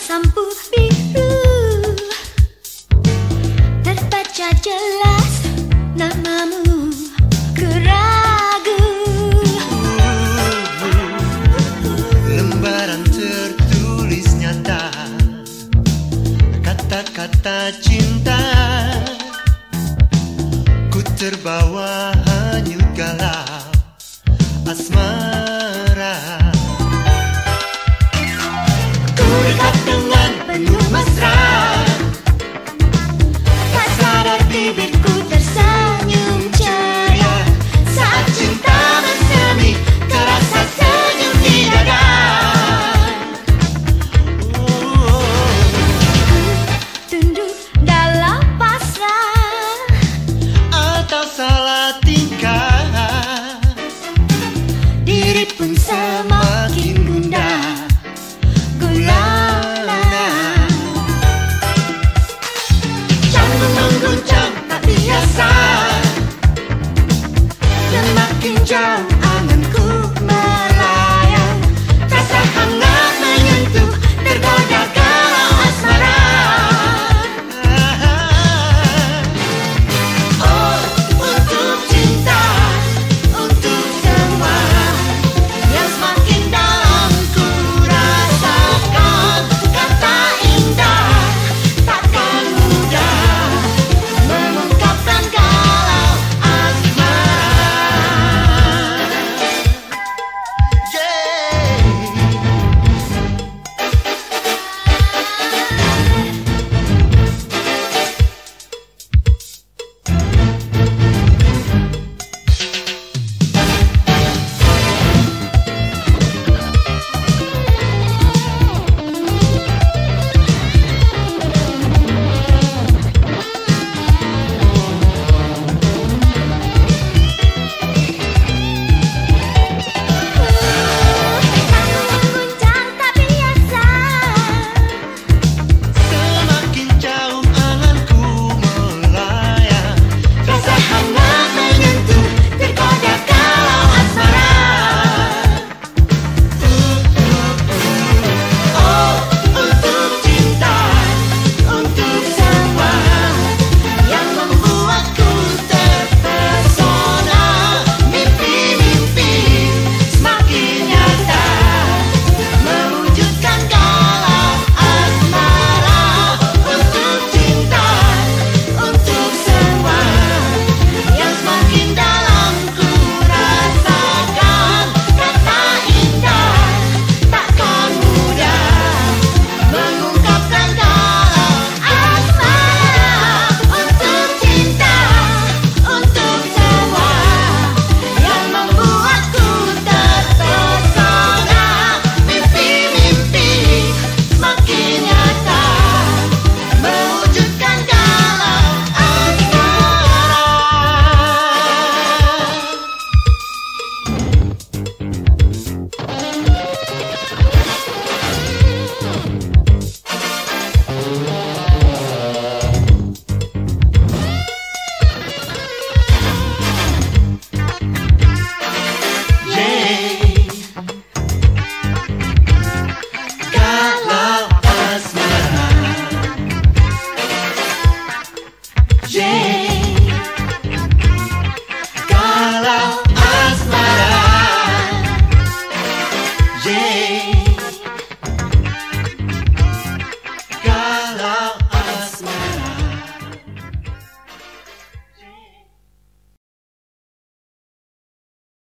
sampo biru, terbaca jelas namamu, ku ragu. Lembaran tertulis nyata, kata-kata cinta, ku terbawa hanyut galau asmara. Ku dekat dengan penuh mesra, Tak sadar bibirku tersenyum ceria saat cinta bersemi, terasa senyum di dada. tunduk dalam pasrah, Atau salah tingkah, diri pun semakin gundah gulana. canggung mengguncang tak biasa, semakin jauh